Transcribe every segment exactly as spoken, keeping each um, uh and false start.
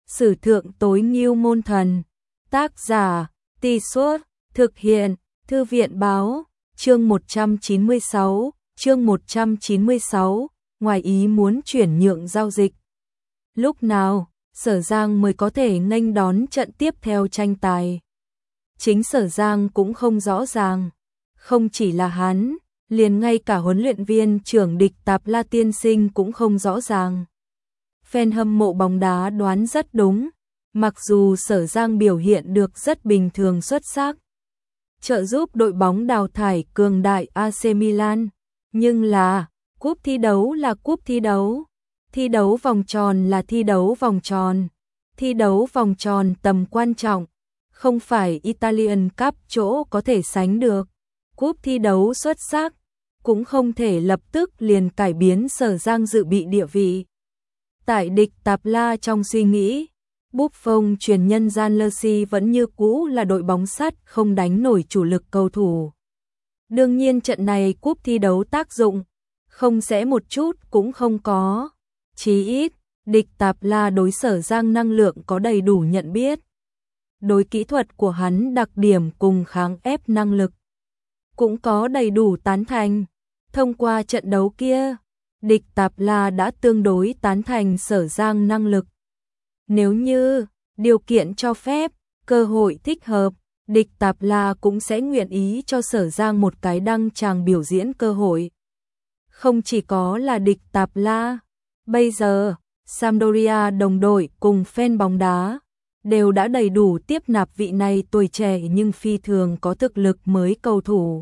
Sử thượng tối ngưu môn thần. Tác giả, Tì Suốt, thực hiện, Thư viện báo, chương một trăm chín mươi sáu, chương một trăm chín mươi sáu, ngoài ý muốn chuyển nhượng giao dịch. Lúc nào, Sở Giang mới có thể nghênh đón trận tiếp theo tranh tài? Chính Sở Giang cũng không rõ ràng, không chỉ là hắn, liền ngay cả huấn luyện viên trưởng Địch Tạp La tiên sinh cũng không rõ ràng. Fan hâm mộ bóng đá đoán rất đúng, mặc dù Sở Giang biểu hiện được rất bình thường xuất sắc, trợ giúp đội bóng đào thải cường đại a xê Milan, nhưng là, cúp thi đấu là cúp thi đấu, thi đấu vòng tròn là thi đấu vòng tròn, thi đấu vòng tròn tầm quan trọng, không phải Italian Cup chỗ có thể sánh được. Cúp thi đấu xuất sắc, cũng không thể lập tức liền cải biến Sở Giang dự bị địa vị. Tại Địch Tạp La trong suy nghĩ, Buffon truyền nhân Gian Lersi vẫn như cũ là đội bóng sắt không đánh nổi chủ lực cầu thủ. Đương nhiên trận này cúp thi đấu tác dụng, không sẽ một chút cũng không có. Chí ít, Địch Tạp La đối Sở Giang năng lượng có đầy đủ nhận biết. Đối kỹ thuật của hắn đặc điểm cùng kháng ép năng lực, cũng có đầy đủ tán thành. Thông qua trận đấu kia, Địch Tạp La đã tương đối tán thành Sở Giang năng lực. Nếu như điều kiện cho phép, cơ hội thích hợp, Địch Tạp La cũng sẽ nguyện ý cho Sở Giang một cái đăng tràng biểu diễn cơ hội. Không chỉ có là Địch Tạp La, bây giờ, Sampdoria đồng đội cùng fan bóng đá đều đã đầy đủ tiếp nạp vị này tuổi trẻ nhưng phi thường có thực lực mới cầu thủ.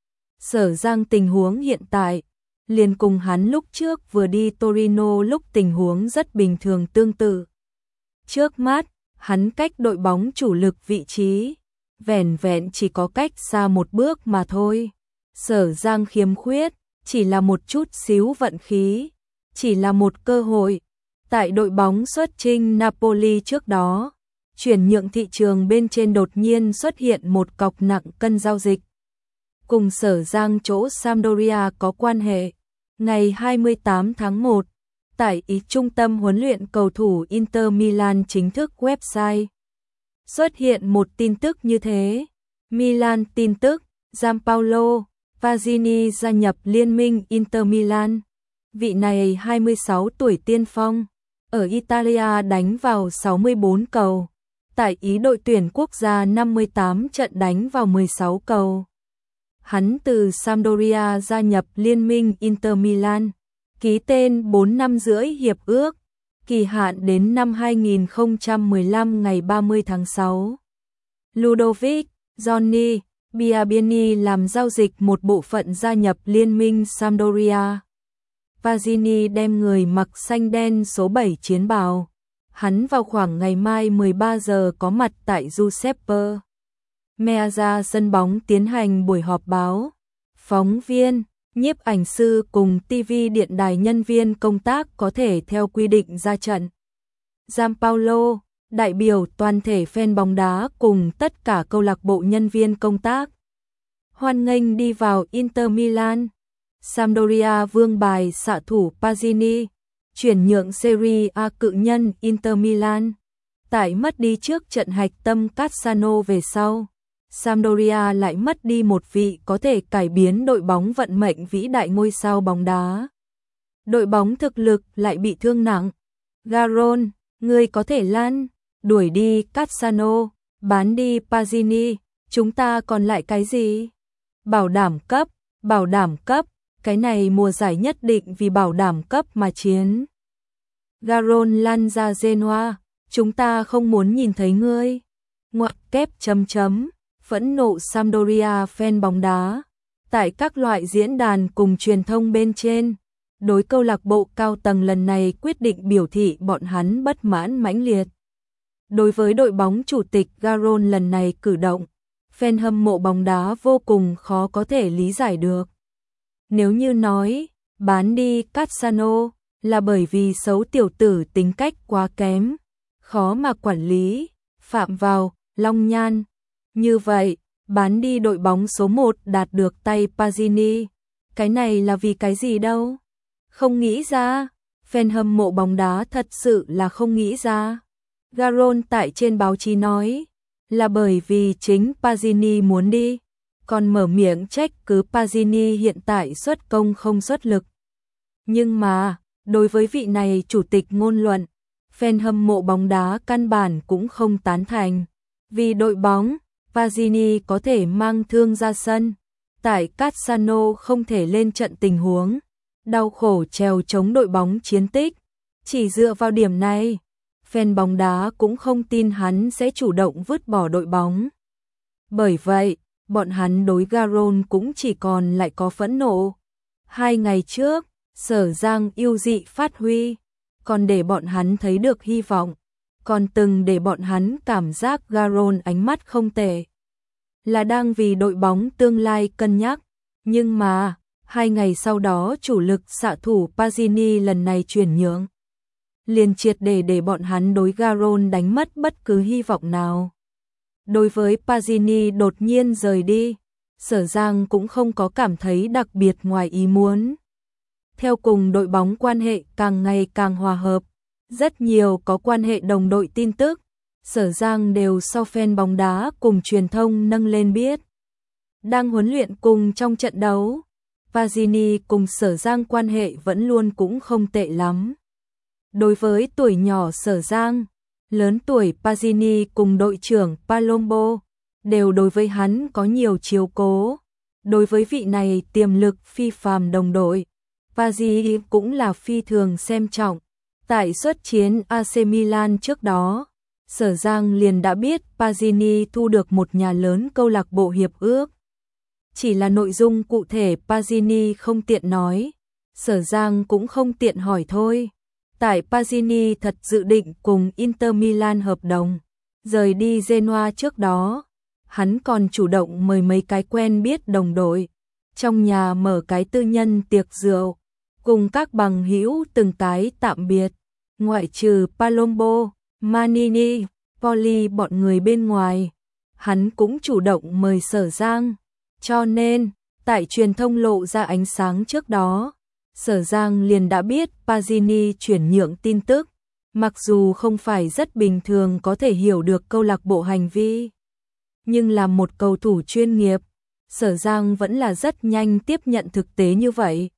Sở Giang tình huống hiện tại, liền cùng hắn lúc trước vừa đi Torino lúc tình huống rất bình thường tương tự. Trước mắt, hắn cách đội bóng chủ lực vị trí, vẻn vẹn chỉ có cách xa một bước mà thôi. Sở Giang khiếm khuyết, chỉ là một chút xíu vận khí, chỉ là một cơ hội. Tại đội bóng xuất chinh Napoli trước đó, chuyển nhượng thị trường bên trên đột nhiên xuất hiện một cọc nặng cân giao dịch. Cùng Sở Giang chỗ Sampdoria có quan hệ. Ngày hai mươi tám tháng một, tại ý trung tâm huấn luyện cầu thủ Inter Milan chính thức website, xuất hiện một tin tức như thế. Milan tin tức, Gianpaolo Pazzini gia nhập liên minh Inter Milan. Vị này hai mươi sáu tuổi tiên phong, ở Italia đánh vào sáu mươi bốn cầu, tại Ý đội tuyển quốc gia năm mươi tám trận đánh vào mười sáu cầu. Hắn từ Sampdoria gia nhập liên minh Inter Milan, ký tên bốn năm rưỡi hiệp ước, kỳ hạn đến năm hai nghìn không trăm mười lăm ngày ba mươi tháng sáu. Ludovic Johnny Biabiani làm giao dịch một bộ phận gia nhập liên minh Sampdoria. Pazzini đem người mặc xanh đen số bảy chiến bào. Hắn vào khoảng ngày mai mười ba giờ có mặt tại Giuseppe Meazza sân bóng tiến hành buổi họp báo. Phóng viên, nhiếp ảnh sư cùng ti vi điện đài nhân viên công tác có thể theo quy định ra trận. Gianpaolo, đại biểu toàn thể fan bóng đá cùng tất cả câu lạc bộ nhân viên công tác, hoan nghênh đi vào Inter Milan. Sampdoria vương bài xạ thủ Pazzini, chuyển nhượng Serie A cự nhân Inter Milan. Tại mất đi trước trận hạch tâm Cassano về sau, Sampdoria lại mất đi một vị có thể cải biến đội bóng vận mệnh vĩ đại ngôi sao bóng đá. Đội bóng thực lực lại bị thương nặng. Garon, người có thể lăn, đuổi đi Cassano, bán đi Pazzini, chúng ta còn lại cái gì? Bảo đảm cấp, bảo đảm cấp, cái này mùa giải nhất định vì bảo đảm cấp mà chiến. Garon lăn ra Genoa, chúng ta không muốn nhìn thấy ngươi. Ngoặc kép chấm chấm, phẫn nộ Sampdoria fan bóng đá. Tại các loại diễn đàn cùng truyền thông bên trên, đối câu lạc bộ cao tầng lần này quyết định biểu thị bọn hắn bất mãn mãnh liệt. Đối với đội bóng chủ tịch Garon lần này cử động, fan hâm mộ bóng đá vô cùng khó có thể lý giải được. Nếu như nói, bán đi Cassano là bởi vì xấu tiểu tử tính cách quá kém, khó mà quản lý, phạm vào, long nhan. Như vậy, bán đi đội bóng số một đạt được tay Pazzini, cái này là vì cái gì đâu? Không nghĩ ra, fan hâm mộ bóng đá thật sự là không nghĩ ra. Garon tại trên báo chí nói là bởi vì chính Pazzini muốn đi, còn mở miệng trách cứ Pazzini hiện tại xuất công không xuất lực. Nhưng mà, đối với vị này chủ tịch ngôn luận, fan hâm mộ bóng đá căn bản cũng không tán thành. Vì đội bóng, Pazzini có thể mang thương ra sân, tại Cassano không thể lên trận tình huống, đau khổ trèo chống đội bóng chiến tích. Chỉ dựa vào điểm này, fan bóng đá cũng không tin hắn sẽ chủ động vứt bỏ đội bóng. Bởi vậy, bọn hắn đối Garon cũng chỉ còn lại có phẫn nộ. Hai ngày trước, Sở Giang yêu dị phát huy, còn để bọn hắn thấy được hy vọng, còn từng để bọn hắn cảm giác Garon ánh mắt không tệ, là đang vì đội bóng tương lai cân nhắc. Nhưng mà, hai ngày sau đó chủ lực xạ thủ Pazzini lần này chuyển nhượng, liền triệt để để bọn hắn đối Garon đánh mất bất cứ hy vọng nào. Đối với Pazzini đột nhiên rời đi, Sở Giang cũng không có cảm thấy đặc biệt ngoài ý muốn. Theo cùng đội bóng quan hệ càng ngày càng hòa hợp, rất nhiều có quan hệ đồng đội tin tức, Sở Giang đều so fan bóng đá cùng truyền thông nâng lên biết. Đang huấn luyện cùng trong trận đấu, Pazzini cùng Sở Giang quan hệ vẫn luôn cũng không tệ lắm. Đối với tuổi nhỏ Sở Giang, lớn tuổi Pazzini cùng đội trưởng Palombo, đều đối với hắn có nhiều chiếu cố. Đối với vị này tiềm lực phi phàm đồng đội, Pazzini cũng là phi thường xem trọng. Tại xuất chiến a xê Milan trước đó, Sở Giang liền đã biết Pazzini thu được một nhà lớn câu lạc bộ hiệp ước. Chỉ là nội dung cụ thể Pazzini không tiện nói, Sở Giang cũng không tiện hỏi thôi. Tại Pazzini thật dự định cùng Inter Milan hợp đồng, rời đi Genoa trước đó, hắn còn chủ động mời mấy cái quen biết đồng đội, trong nhà mở cái tư nhân tiệc rượu, cùng các bằng hữu từng cái tạm biệt, ngoại trừ Palombo, Manini, Poli bọn người bên ngoài, hắn cũng chủ động mời Sở Giang. Cho nên, tại truyền thông lộ ra ánh sáng trước đó, Sở Giang liền đã biết Pazzini chuyển nhượng tin tức, mặc dù không phải rất bình thường có thể hiểu được câu lạc bộ hành vi. Nhưng là một cầu thủ chuyên nghiệp, Sở Giang vẫn là rất nhanh tiếp nhận thực tế như vậy.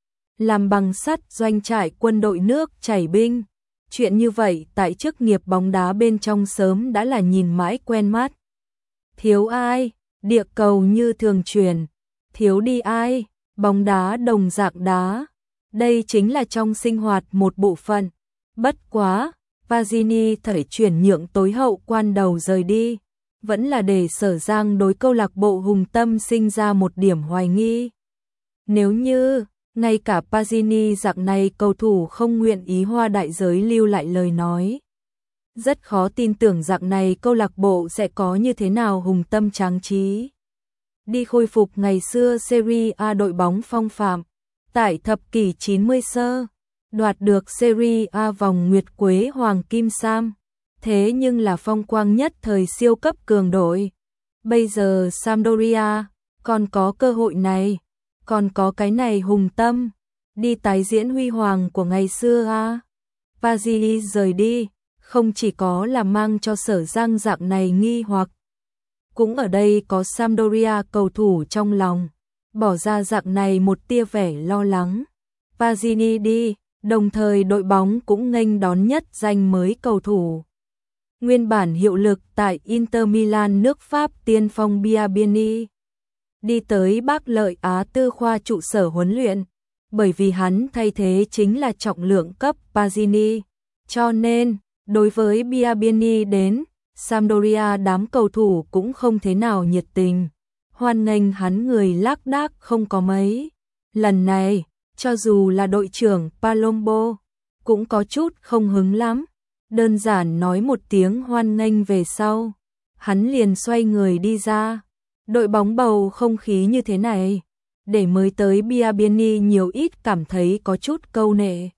Làm bằng sắt doanh trại quân đội nước chảy binh, chuyện như vậy tại chức nghiệp bóng đá bên trong sớm đã là nhìn mãi quen mắt. Thiếu ai, địa cầu như thường chuyển, thiếu đi ai, bóng đá đồng dạng đá. Đây chính là trong sinh hoạt một bộ phận. Bất quá, Pazzini thảy chuyển nhượng tối hậu quan đầu rời đi, vẫn là để Sở Giang đối câu lạc bộ hùng tâm sinh ra một điểm hoài nghi. Nếu như, ngay cả Pazzini dạng này cầu thủ không nguyện ý hoa đại giới lưu lại lời nói, rất khó tin tưởng dạng này câu lạc bộ sẽ có như thế nào hùng tâm tráng trí. Đi khôi phục ngày xưa Serie A đội bóng phong phạm, tại thập kỷ chín mươi sơ, đoạt được Serie A vòng nguyệt quế hoàng kim sam, thế nhưng là phong quang nhất thời siêu cấp cường đội. Bây giờ Sampdoria còn có cơ hội này, còn có cái này hùng tâm, đi tái diễn huy hoàng của ngày xưa a. Pazzini rời đi, không chỉ có là mang cho Sở Giang dạng này nghi hoặc, cũng ở đây có Sampdoria cầu thủ trong lòng, bỏ ra dạng này một tia vẻ lo lắng. Pazzini đi, đồng thời đội bóng cũng nghênh đón nhất danh mới cầu thủ. Nguyên bản hiệu lực tại Inter Milan nước Pháp tiên phong Biabiany, đi tới Bác Lợi Á Tư khoa trụ sở huấn luyện, bởi vì hắn thay thế chính là trọng lượng cấp Pazzini. Cho nên, đối với Biabiany đến, Sampdoria đám cầu thủ cũng không thế nào nhiệt tình, hoan nghênh hắn người lác đác không có mấy. Lần này, cho dù là đội trưởng Palombo, cũng có chút không hứng lắm, đơn giản nói một tiếng hoan nghênh về sau, hắn liền xoay người đi ra. Đội bóng bầu không khí như thế này, để mới tới Biabiany nhiều ít cảm thấy có chút câu nệ.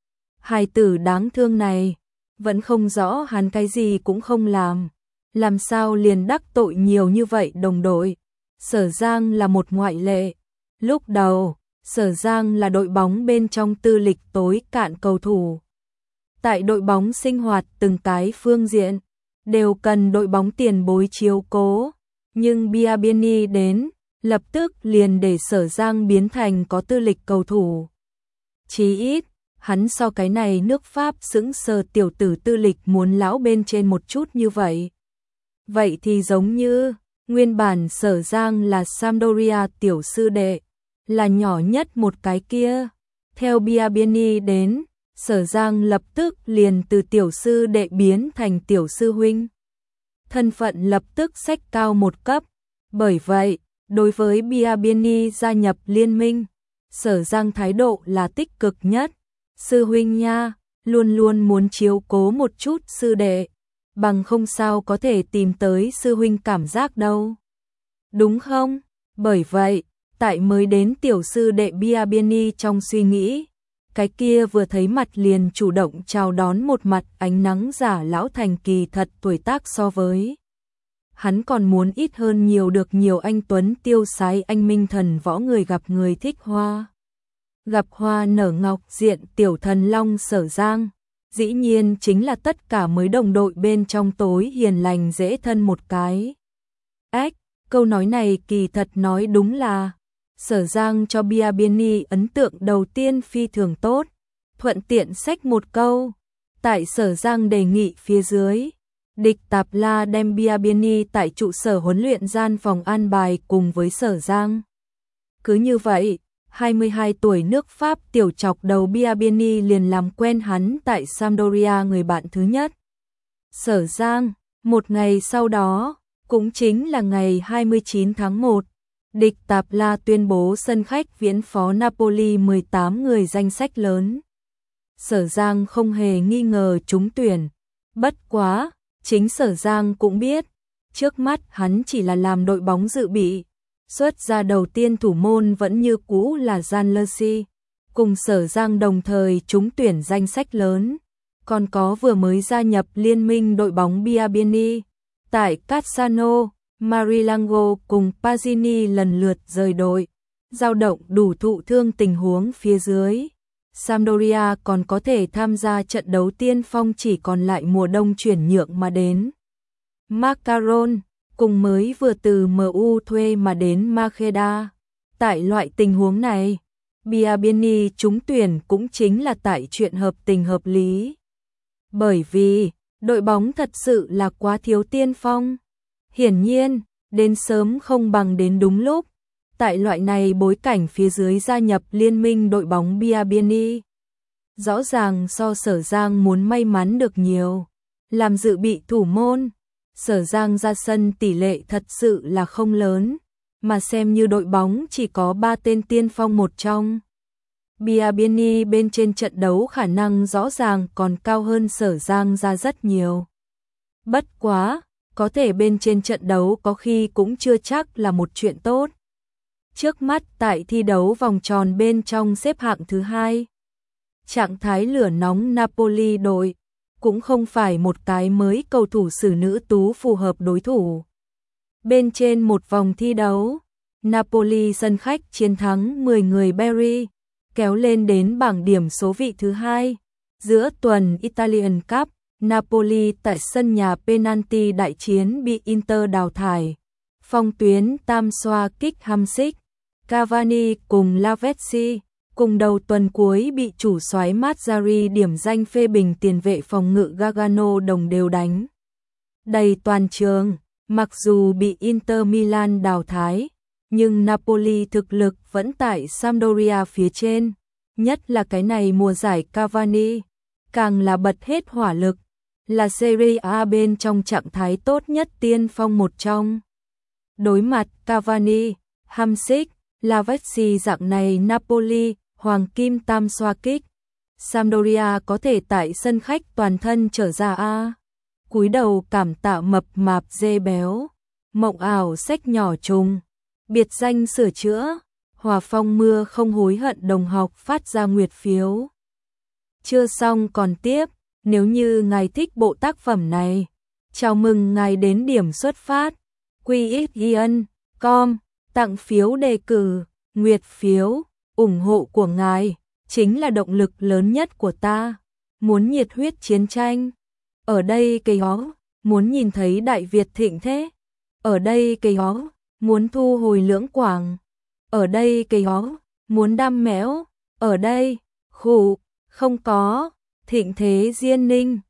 Hài tử đáng thương này, vẫn không rõ hắn cái gì cũng không làm, làm sao liền đắc tội nhiều như vậy đồng đội. Sở Giang là một ngoại lệ. Lúc đầu, Sở Giang là đội bóng bên trong tư lịch tối cạn cầu thủ. tại đội bóng sinh hoạt từng cái phương diện đều cần đội bóng tiền bối chiếu cố, nhưng Biabiany đến, lập tức liền để Sở Giang biến thành có tư lịch cầu thủ. Chí ít, hắn so cái này nước Pháp sững sờ tiểu tử tư lịch muốn lão bên trên một chút như vậy. Vậy thì giống như, nguyên bản Sở Giang là Sampdoria tiểu sư đệ, là nhỏ nhất một cái kia. Theo Biabiany đến, Sở Giang lập tức liền từ tiểu sư đệ biến thành tiểu sư huynh. Thân phận lập tức xách cao một cấp. Bởi vậy, đối với Biabiany gia nhập liên minh, Sở Giang thái độ là tích cực nhất. Sư huynh nha, luôn luôn muốn chiếu cố một chút sư đệ, bằng không sao có thể tìm tới sư huynh cảm giác đâu. Đúng không? Bởi vậy, tại mới đến tiểu sư đệ Biabiany trong suy nghĩ, cái kia vừa thấy mặt liền chủ động chào đón một mặt ánh nắng giả lão thành kỳ thật tuổi tác so với. Hắn còn muốn ít hơn nhiều được nhiều anh tuấn tiêu sái anh minh thần võ người gặp người thích hoa. Gặp hoa nở ngọc diện tiểu thần long Sở Giang, dĩ nhiên chính là tất cả mới đồng đội bên trong tối hiền lành dễ thân một cái. Ách, câu nói này kỳ thật nói đúng là, Sở Giang cho Biabiany ấn tượng đầu tiên phi thường tốt, thuận tiện xách một câu. Tại Sở Giang đề nghị phía dưới, Địch Tạp La đem Biabiany tại trụ sở huấn luyện gian phòng an bài cùng với Sở Giang. Cứ như vậy, hai mươi hai tuổi nước Pháp tiểu chọc đầu Biabiany liền làm quen hắn tại Sampdoria người bạn thứ nhất. Sở Giang, một ngày sau đó, cũng chính là ngày hai mươi chín tháng một, Địch Tạp La tuyên bố sân khách viễn phó Napoli mười tám người danh sách lớn. Sở Giang không hề nghi ngờ trúng tuyển, bất quá, chính Sở Giang cũng biết, trước mắt hắn chỉ là làm đội bóng dự bị. Xuất ra đầu tiên thủ môn vẫn như cũ là Jan Lersi, cùng Sở Giang đồng thời trúng tuyển danh sách lớn, còn có vừa mới gia nhập liên minh đội bóng Biabiany. Tại Cassano, Marilango cùng Pazzini lần lượt rời đội, dao động đủ thụ thương tình huống phía dưới. Sampdoria còn có thể tham gia trận đấu tiên phong chỉ còn lại mùa đông chuyển nhượng mà đến. Macaron cùng mới vừa từ em u thuê mà đến Makeda. Tại loại tình huống này, Biabiany trúng tuyển cũng chính là tại chuyện hợp tình hợp lý. Bởi vì, đội bóng thật sự là quá thiếu tiên phong. Hiển nhiên, đến sớm không bằng đến đúng lúc. Tại loại này bối cảnh phía dưới gia nhập liên minh đội bóng Biabiany, rõ ràng so Sở Giang muốn may mắn được nhiều. Làm dự bị thủ môn, Sở Giang ra sân tỷ lệ thật sự là không lớn, mà xem như đội bóng chỉ có ba tên tiên phong một trong. Biabiany bên trên trận đấu khả năng rõ ràng còn cao hơn Sở Giang ra rất nhiều. Bất quá, có thể bên trên trận đấu có khi cũng chưa chắc là một chuyện tốt. Trước mắt tại thi đấu vòng tròn bên trong xếp hạng thứ hai, trạng thái lửa nóng Napoli đội cũng không phải một cái mới cầu thủ xử nữ tú phù hợp đối thủ. Bên trên một vòng thi đấu, Napoli sân khách chiến thắng mười người Bari, kéo lên đến bảng điểm số vị thứ hai. Giữa tuần Italian Cup, Napoli tại sân nhà penalty đại chiến bị Inter đào thải. Phong tuyến tam xoa kích Hamsik, Cavani cùng Lavezzi, cùng đầu tuần cuối bị chủ soái Mazzarri điểm danh phê bình tiền vệ phòng ngự Gargano đồng đều đánh đầy toàn trường. Mặc dù bị Inter Milan đào thải, nhưng Napoli thực lực vẫn tại Sampdoria phía trên, nhất là cái này mùa giải Cavani, càng là bật hết hỏa lực, là Serie A bên trong trạng thái tốt nhất tiên phong một trong. Đối mặt Cavani, Hamsik, Lavezzi dạng này Napoli, hoàng kim tam xoa kích, Sampdoria có thể tại sân khách toàn thân trở ra A. Cúi đầu cảm tạ mập mạp dê béo, mộng ảo sách nhỏ trùng, biệt danh sửa chữa, hòa phong mưa không hối hận đồng học phát ra nguyệt phiếu. Chưa xong còn tiếp, nếu như ngài thích bộ tác phẩm này, chào mừng ngài đến điểm xuất phát, quy ích yên com, tặng phiếu đề cử, nguyệt phiếu, ủng hộ của ngài, chính là động lực lớn nhất của ta. muốn nhiệt huyết chiến tranh. Ở đây cây ó, muốn nhìn thấy Đại Việt thịnh thế. Ở đây cây ó, muốn thu hồi Lưỡng Quảng. Ở đây cây ó, muốn đam mẽo. Ở đây, khụ, không có, thịnh thế Diên Ninh.